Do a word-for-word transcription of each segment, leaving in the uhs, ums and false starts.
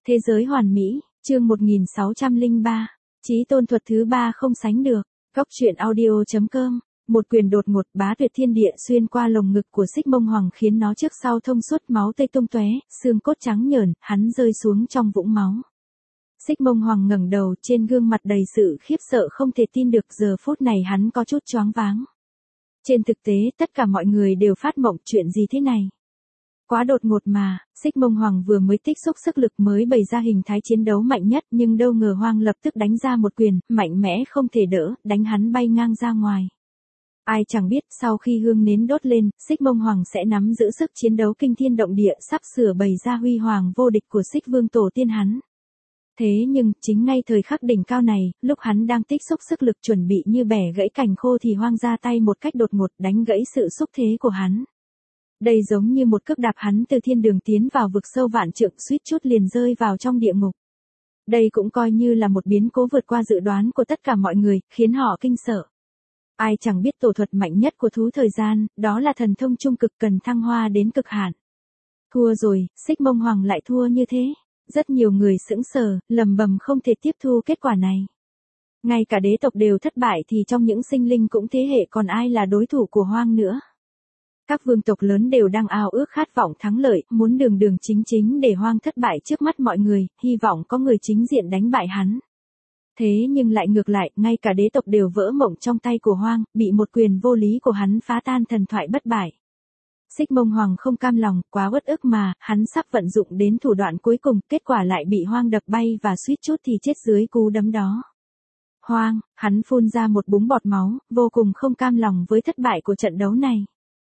Thế giới hoàn mỹ, chương một nghìn sáu trăm lẻ ba, chí tôn thuật thứ ba không sánh được, góc truyện audio chấm com. Một quyền đột ngột bá tuyệt thiên địa xuyên qua lồng ngực của Xích Mông Hoàng khiến nó trước sau thông suốt, máu tươi tung tóe, xương cốt trắng nhởn, hắn rơi xuống trong vũng máu. Xích Mông Hoàng ngẩng đầu, trên gương mặt đầy sự khiếp sợ không thể tin được, giờ phút này hắn có chút choáng váng. Trên thực tế, tất cả mọi người đều phát mộng, chuyện gì thế này? Quá đột ngột mà, Xích Mông Hoàng vừa mới tích xúc sức lực mới bày ra hình thái chiến đấu mạnh nhất, nhưng đâu ngờ Hoang lập tức đánh ra một quyền, mạnh mẽ không thể đỡ, đánh hắn bay ngang ra ngoài. Ai chẳng biết, sau khi hương nến đốt lên, Xích Mông Hoàng sẽ nắm giữ sức chiến đấu kinh thiên động địa, sắp sửa bày ra huy hoàng vô địch của Xích Vương tổ tiên hắn. Thế nhưng, chính ngay thời khắc đỉnh cao này, lúc hắn đang tích xúc sức lực chuẩn bị như bẻ gãy cành khô thì Hoang ra tay một cách đột ngột, đánh gãy sự xúc thế của hắn. Đây giống như một cước đạp hắn từ thiên đường tiến vào vực sâu vạn trượng, suýt chút liền rơi vào trong địa ngục. Đây cũng coi như là một biến cố vượt qua dự đoán của tất cả mọi người, khiến họ kinh sợ. Ai chẳng biết tổ thuật mạnh nhất của thú thời gian, đó là thần thông trung cực cần thăng hoa đến cực hạn. Thua rồi, Xích Mông Hoàng lại thua như thế. Rất nhiều người sững sờ, lầm bầm không thể tiếp thu kết quả này. Ngay cả đế tộc đều thất bại thì trong những sinh linh cũng thế hệ còn ai là đối thủ của Hoang nữa. Các vương tộc lớn đều đang ao ước khát vọng thắng lợi, muốn đường đường chính chính để Hoang thất bại trước mắt mọi người, hy vọng có người chính diện đánh bại hắn. Thế nhưng lại ngược lại, ngay cả đế tộc đều vỡ mộng trong tay của Hoang, bị một quyền vô lý của hắn phá tan thần thoại bất bại. Xích Mông Hoàng không cam lòng, quá uất ức mà, hắn sắp vận dụng đến thủ đoạn cuối cùng, kết quả lại bị Hoang đập bay và suýt chút thì chết dưới cú đấm đó. Hoang, hắn phun ra một búng bọt máu, vô cùng không cam lòng với thất bại của trận đấu này.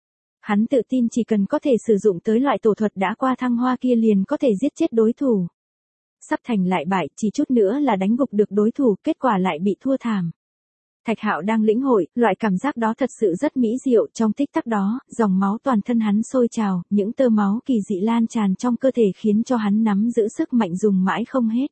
Hắn tự tin chỉ cần có thể sử dụng tới loại tổ thuật đã qua thăng hoa kia liền có thể giết chết đối thủ. Sắp thành lại bại, chỉ chút nữa là đánh gục được đối thủ, kết quả lại bị thua thảm. Thạch Hạo đang lĩnh hội, loại cảm giác đó thật sự rất mỹ diệu, trong tích tắc đó, dòng máu toàn thân hắn sôi trào, những tơ máu kỳ dị lan tràn trong cơ thể khiến cho hắn nắm giữ sức mạnh dùng mãi không hết.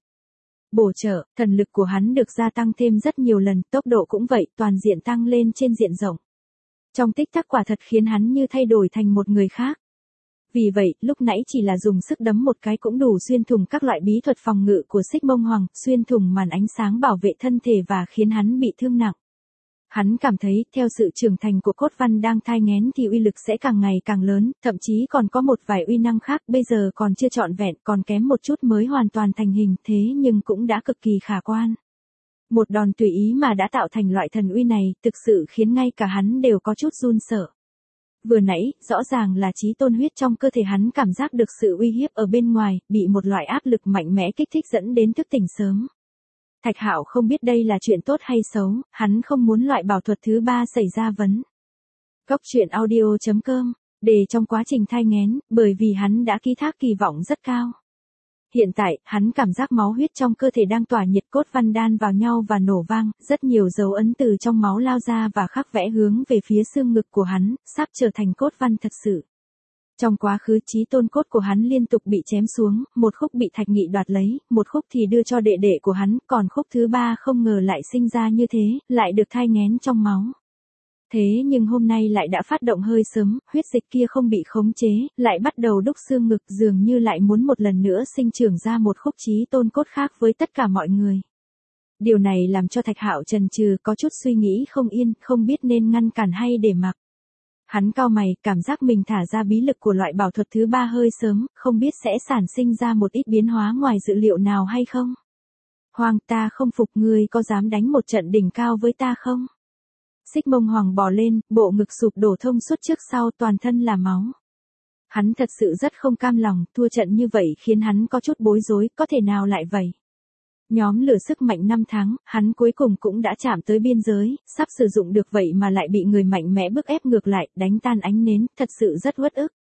Bổ trợ, thần lực của hắn được gia tăng thêm rất nhiều lần, tốc độ cũng vậy, toàn diện tăng lên trên diện rộng. Trong tích tắc quả thật khiến hắn như thay đổi thành một người khác. Vì vậy, lúc nãy chỉ là dùng sức đấm một cái cũng đủ xuyên thủng các loại bí thuật phòng ngự của Xích Mông Hoàng, xuyên thủng màn ánh sáng bảo vệ thân thể và khiến hắn bị thương nặng. Hắn cảm thấy, theo sự trưởng thành của cốt văn đang thai nghén thì uy lực sẽ càng ngày càng lớn, thậm chí còn có một vài uy năng khác bây giờ còn chưa trọn vẹn, còn kém một chút mới hoàn toàn thành hình, thế nhưng cũng đã cực kỳ khả quan. Một đòn tùy ý mà đã tạo thành loại thần uy này, thực sự khiến ngay cả hắn đều có chút run sợ. Vừa nãy, rõ ràng là chí tôn huyết trong cơ thể hắn cảm giác được sự uy hiếp ở bên ngoài, bị một loại áp lực mạnh mẽ kích thích dẫn đến thức tỉnh sớm. Thạch Hạo không biết đây là chuyện tốt hay xấu, hắn không muốn loại bảo thuật thứ ba xảy ra vấn. Góc truyện audio chấm com, để trong quá trình thai nghén, bởi vì hắn đã ký thác kỳ vọng rất cao. Hiện tại, hắn cảm giác máu huyết trong cơ thể đang tỏa nhiệt, cốt văn đan vào nhau và nổ vang, rất nhiều dấu ấn từ trong máu lao ra và khắc vẽ hướng về phía xương ngực của hắn, sắp trở thành cốt văn thật sự. Trong quá khứ chí tôn cốt của hắn liên tục bị chém xuống, một khúc bị Thạch Nghị đoạt lấy, một khúc thì đưa cho đệ đệ của hắn, còn khúc thứ ba không ngờ lại sinh ra như thế, lại được thai nghén trong máu. Thế nhưng hôm nay lại đã phát động hơi sớm, huyết dịch kia không bị khống chế, lại bắt đầu đúc xương ngực, dường như lại muốn một lần nữa sinh trưởng ra một khúc chí tôn cốt khác với tất cả mọi người. Điều này làm cho Thạch Hạo chần chừ, có chút suy nghĩ không yên, không biết nên ngăn cản hay để mặc. Hắn cau mày, cảm giác mình thả ra bí lực của loại bảo thuật thứ ba hơi sớm, không biết sẽ sản sinh ra một ít biến hóa ngoài dự liệu nào hay không. Hoàng, ta không phục, ngươi có dám đánh một trận đỉnh cao với ta không? Xích Mông Hoàng bò lên, bộ ngực sụp đổ thông suốt trước sau, toàn thân là máu. Hắn thật sự rất không cam lòng, thua trận như vậy khiến hắn có chút bối rối, có thể nào lại vậy? Nhóm lửa sức mạnh năm tháng, hắn cuối cùng cũng đã chạm tới biên giới, sắp sử dụng được vậy mà lại bị người mạnh mẽ bức ép ngược lại, đánh tan ánh nến, thật sự rất uất ức.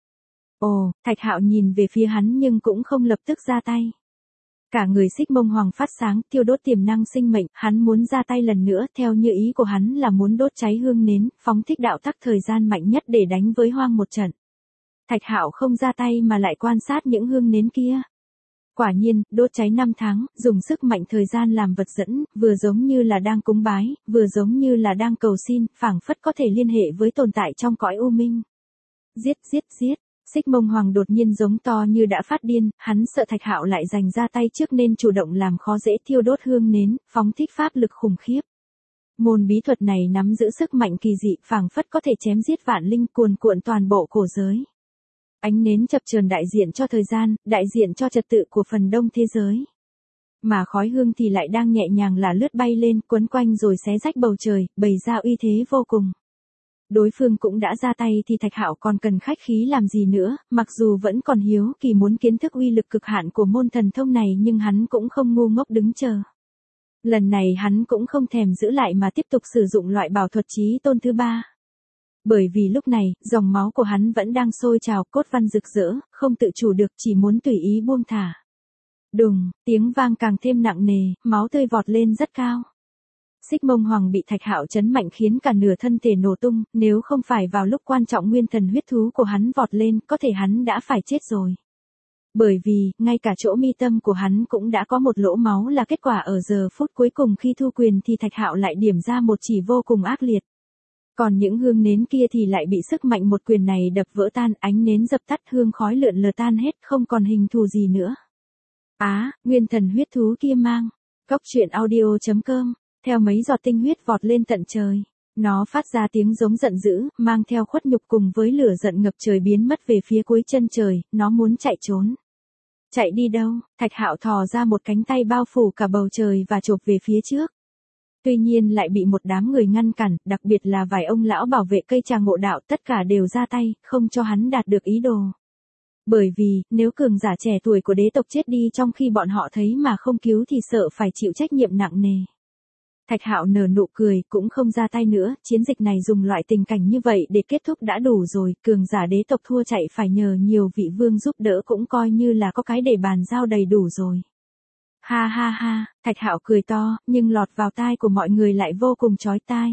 Ồ, Thạch Hạo nhìn về phía hắn nhưng cũng không lập tức ra tay. Cả người Xích Mông Hoàng phát sáng, thiêu đốt tiềm năng sinh mệnh, hắn muốn ra tay lần nữa, theo như ý của hắn là muốn đốt cháy hương nến, phóng thích đạo tắc thời gian mạnh nhất để đánh với Hoang một trận. Thạch Hạo không ra tay mà lại quan sát những hương nến kia. Quả nhiên, đốt cháy năm tháng, dùng sức mạnh thời gian làm vật dẫn, vừa giống như là đang cúng bái, vừa giống như là đang cầu xin, phảng phất có thể liên hệ với tồn tại trong cõi u minh. Giết, giết, giết. Xích Mông Hoàng đột nhiên giống to như đã phát điên, hắn sợ Thạch Hạo lại giành ra tay trước nên chủ động làm khó dễ, thiêu đốt hương nến, phóng thích pháp lực khủng khiếp. Môn bí thuật này nắm giữ sức mạnh kỳ dị, phảng phất có thể chém giết vạn linh, cuồn cuộn toàn bộ cổ giới. Ánh nến chập chờn đại diện cho thời gian, đại diện cho trật tự của phần đông thế giới. Mà khói hương thì lại đang nhẹ nhàng là lướt bay lên, quấn quanh rồi xé rách bầu trời, bày ra uy thế vô cùng. Đối phương cũng đã ra tay thì Thạch Hạo còn cần khách khí làm gì nữa, mặc dù vẫn còn hiếu kỳ muốn kiến thức uy lực cực hạn của môn thần thông này nhưng hắn cũng không ngu ngốc đứng chờ. Lần này hắn cũng không thèm giữ lại mà tiếp tục sử dụng loại bảo thuật chí tôn thứ ba. Bởi vì lúc này, dòng máu của hắn vẫn đang sôi trào, cốt văn rực rỡ, không tự chủ được chỉ muốn tùy ý buông thả. Đùng, tiếng vang càng thêm nặng nề, máu tươi vọt lên rất cao. Xích Mông Hoàng bị Thạch Hạo chấn mạnh khiến cả nửa thân thể nổ tung, nếu không phải vào lúc quan trọng nguyên thần huyết thú của hắn vọt lên, có thể hắn đã phải chết rồi. Bởi vì, ngay cả chỗ mi tâm của hắn cũng đã có một lỗ máu là kết quả ở giờ phút cuối cùng khi thu quyền thì Thạch Hạo lại điểm ra một chỉ vô cùng ác liệt. Còn những hương nến kia thì lại bị sức mạnh một quyền này đập vỡ tan, ánh nến dập tắt, hương khói lượn lờ tan hết, không còn hình thù gì nữa. Á, nguyên thần huyết thú kia mang. Cốc truyện audio chấm com, theo mấy giọt tinh huyết vọt lên tận trời. Nó phát ra tiếng giống giận dữ, mang theo khuất nhục cùng với lửa giận ngập trời biến mất về phía cuối chân trời, nó muốn chạy trốn. Chạy đi đâu? Thạch Hạo thò ra một cánh tay bao phủ cả bầu trời và chộp về phía trước. Tuy nhiên lại bị một đám người ngăn cản, đặc biệt là vài ông lão bảo vệ cây trà ngộ đạo, tất cả đều ra tay, không cho hắn đạt được ý đồ. Bởi vì, nếu cường giả trẻ tuổi của đế tộc chết đi trong khi bọn họ thấy mà không cứu thì sợ phải chịu trách nhiệm nặng nề. Thạch Hạo nở nụ cười, cũng không ra tay nữa, chiến dịch này dùng loại tình cảnh như vậy để kết thúc đã đủ rồi, cường giả đế tộc thua chạy phải nhờ nhiều vị vương giúp đỡ cũng coi như là có cái để bàn giao đầy đủ rồi. Ha ha ha, Thạch Hạo cười to, nhưng lọt vào tai của mọi người lại vô cùng chói tai.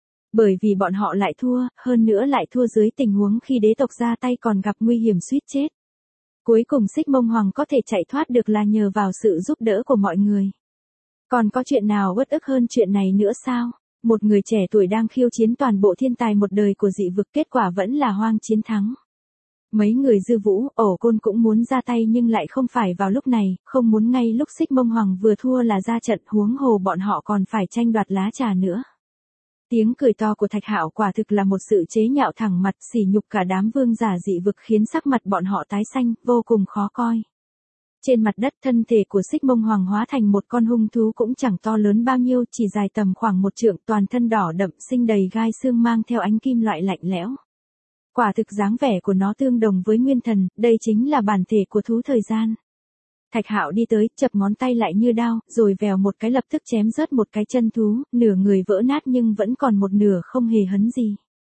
Bởi vì bọn họ lại thua, hơn nữa lại thua dưới tình huống khi đế tộc ra tay còn gặp nguy hiểm suýt chết. Cuối cùng Xích Mông Hoàng có thể chạy thoát được là nhờ vào sự giúp đỡ của mọi người. Còn có chuyện nào uất ức hơn chuyện này nữa sao? Một người trẻ tuổi đang khiêu chiến toàn bộ thiên tài một đời của dị vực, kết quả vẫn là Hoang chiến thắng. Mấy người dư vũ, ổ côn cũng muốn ra tay nhưng lại không phải vào lúc này, không muốn ngay lúc Xích Mông Hoàng vừa thua là ra trận, huống hồ bọn họ còn phải tranh đoạt lá trà nữa. Tiếng cười to của Thạch Hạo quả thực là một sự chế nhạo thẳng mặt, sỉ nhục cả đám vương giả dị vực khiến sắc mặt bọn họ tái xanh, vô cùng khó coi. Trên mặt đất thân thể của Xích Mông Hoàng hóa thành một con hung thú cũng chẳng to lớn bao nhiêu, chỉ dài tầm khoảng một trượng, toàn thân đỏ đậm, sinh đầy gai xương mang theo ánh kim loại lạnh lẽo. Quả thực dáng vẻ của nó tương đồng với nguyên thần, đây chính là bản thể của thú thời gian. Thạch Hạo đi tới, chập ngón tay lại như đao, rồi vèo một cái lập tức chém rớt một cái chân thú, nửa người vỡ nát nhưng vẫn còn một nửa không hề hấn gì.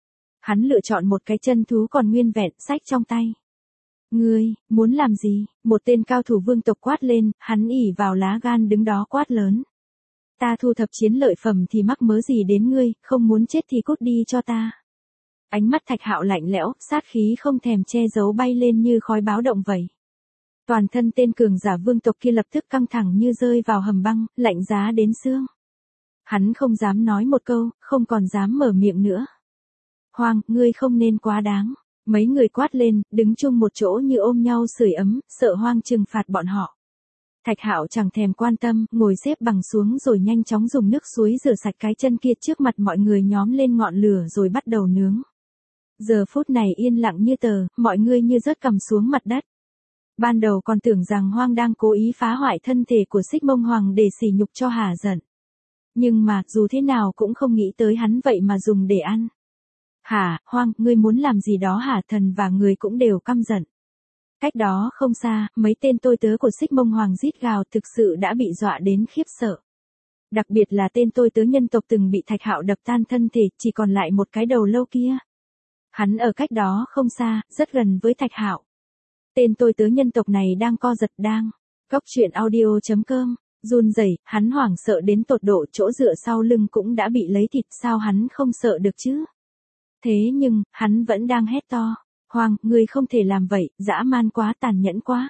Hắn lựa chọn một cái chân thú còn nguyên vẹn, xách trong tay. Ngươi, muốn làm gì? Một tên cao thủ vương tộc quát lên, hắn ỉ vào lá gan đứng đó quát lớn. Ta thu thập chiến lợi phẩm thì mắc mớ gì đến ngươi, không muốn chết thì cút đi cho ta. Ánh mắt Thạch Hạo lạnh lẽo, sát khí không thèm che giấu bay lên như khói báo động vậy. Toàn thân tên cường giả vương tộc kia lập tức căng thẳng như rơi vào hầm băng, lạnh giá đến xương. Hắn không dám nói một câu, không còn dám mở miệng nữa. Hoang, ngươi không nên quá đáng. Mấy người quát lên, đứng chung một chỗ như ôm nhau sưởi ấm, sợ Hoang trừng phạt bọn họ. Thạch Hạo chẳng thèm quan tâm, ngồi xếp bằng xuống rồi nhanh chóng dùng nước suối rửa sạch cái chân kia trước mặt mọi người, nhóm lên ngọn lửa rồi bắt đầu nướng. Giờ phút này yên lặng như tờ, mọi người như rớt cằm xuống mặt đất. Ban đầu còn tưởng rằng Hoang đang cố ý phá hoại thân thể của Xích Mông Hoàng để sỉ nhục cho hả giận. Nhưng mà, dù thế nào cũng không nghĩ tới hắn vậy mà dùng để ăn. Hả, Hoang, ngươi muốn làm gì đó hả? Thần và người cũng đều căm giận. Cách đó không xa, mấy tên tôi tớ của Xích Mông Hoàng rít gào, thực sự đã bị dọa đến khiếp sợ. Đặc biệt là tên tôi tớ nhân tộc từng bị Thạch Hạo đập tan thân thể, chỉ còn lại một cái đầu lâu kia. Hắn ở cách đó không xa, rất gần với Thạch Hạo. Tên tôi tớ nhân tộc này đang co giật đang. Cốc truyện audio chấm com, run rẩy, hắn hoảng sợ đến tột độ, chỗ dựa sau lưng cũng đã bị lấy thịt, sao hắn không sợ được chứ? Thế nhưng, hắn vẫn đang hét to. Hoang, ngươi không thể làm vậy, dã man quá, tàn nhẫn quá.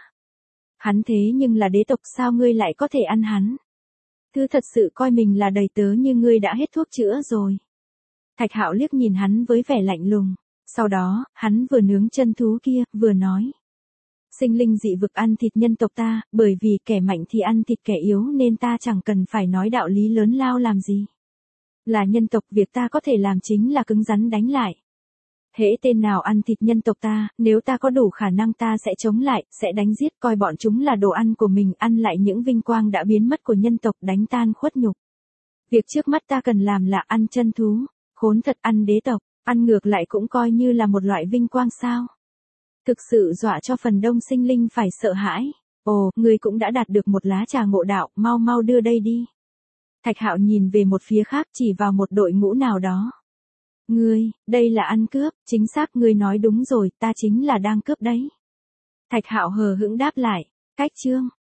Hắn thế nhưng là đế tộc, sao ngươi lại có thể ăn hắn? Thứ thật sự coi mình là đầy tớ như ngươi đã hết thuốc chữa rồi. Thạch Hạo liếc nhìn hắn với vẻ lạnh lùng. Sau đó, hắn vừa nướng chân thú kia, vừa nói. Sinh linh dị vực ăn thịt nhân tộc ta, bởi vì kẻ mạnh thì ăn thịt kẻ yếu nên ta chẳng cần phải nói đạo lý lớn lao làm gì. Là nhân tộc, việc ta có thể làm chính là cứng rắn đánh lại. Hễ tên nào ăn thịt nhân tộc ta, nếu ta có đủ khả năng ta sẽ chống lại, sẽ đánh giết, coi bọn chúng là đồ ăn của mình, ăn lại những vinh quang đã biến mất của nhân tộc, đánh tan khuất nhục. Việc trước mắt ta cần làm là ăn chân thú, khốn thật, ăn đế tộc, ăn ngược lại cũng coi như là một loại vinh quang sao. Thực sự dọa cho phần đông sinh linh phải sợ hãi. Ồ, ngươi cũng đã đạt được một lá trà ngộ đạo, mau mau đưa đây đi. Thạch Hạo nhìn về một phía khác, chỉ vào một đội ngũ nào đó. Ngươi, đây là ăn cướp, chính xác, ngươi nói đúng rồi, ta chính là đang cướp đấy. Thạch Hạo hờ hững đáp lại, cách chương.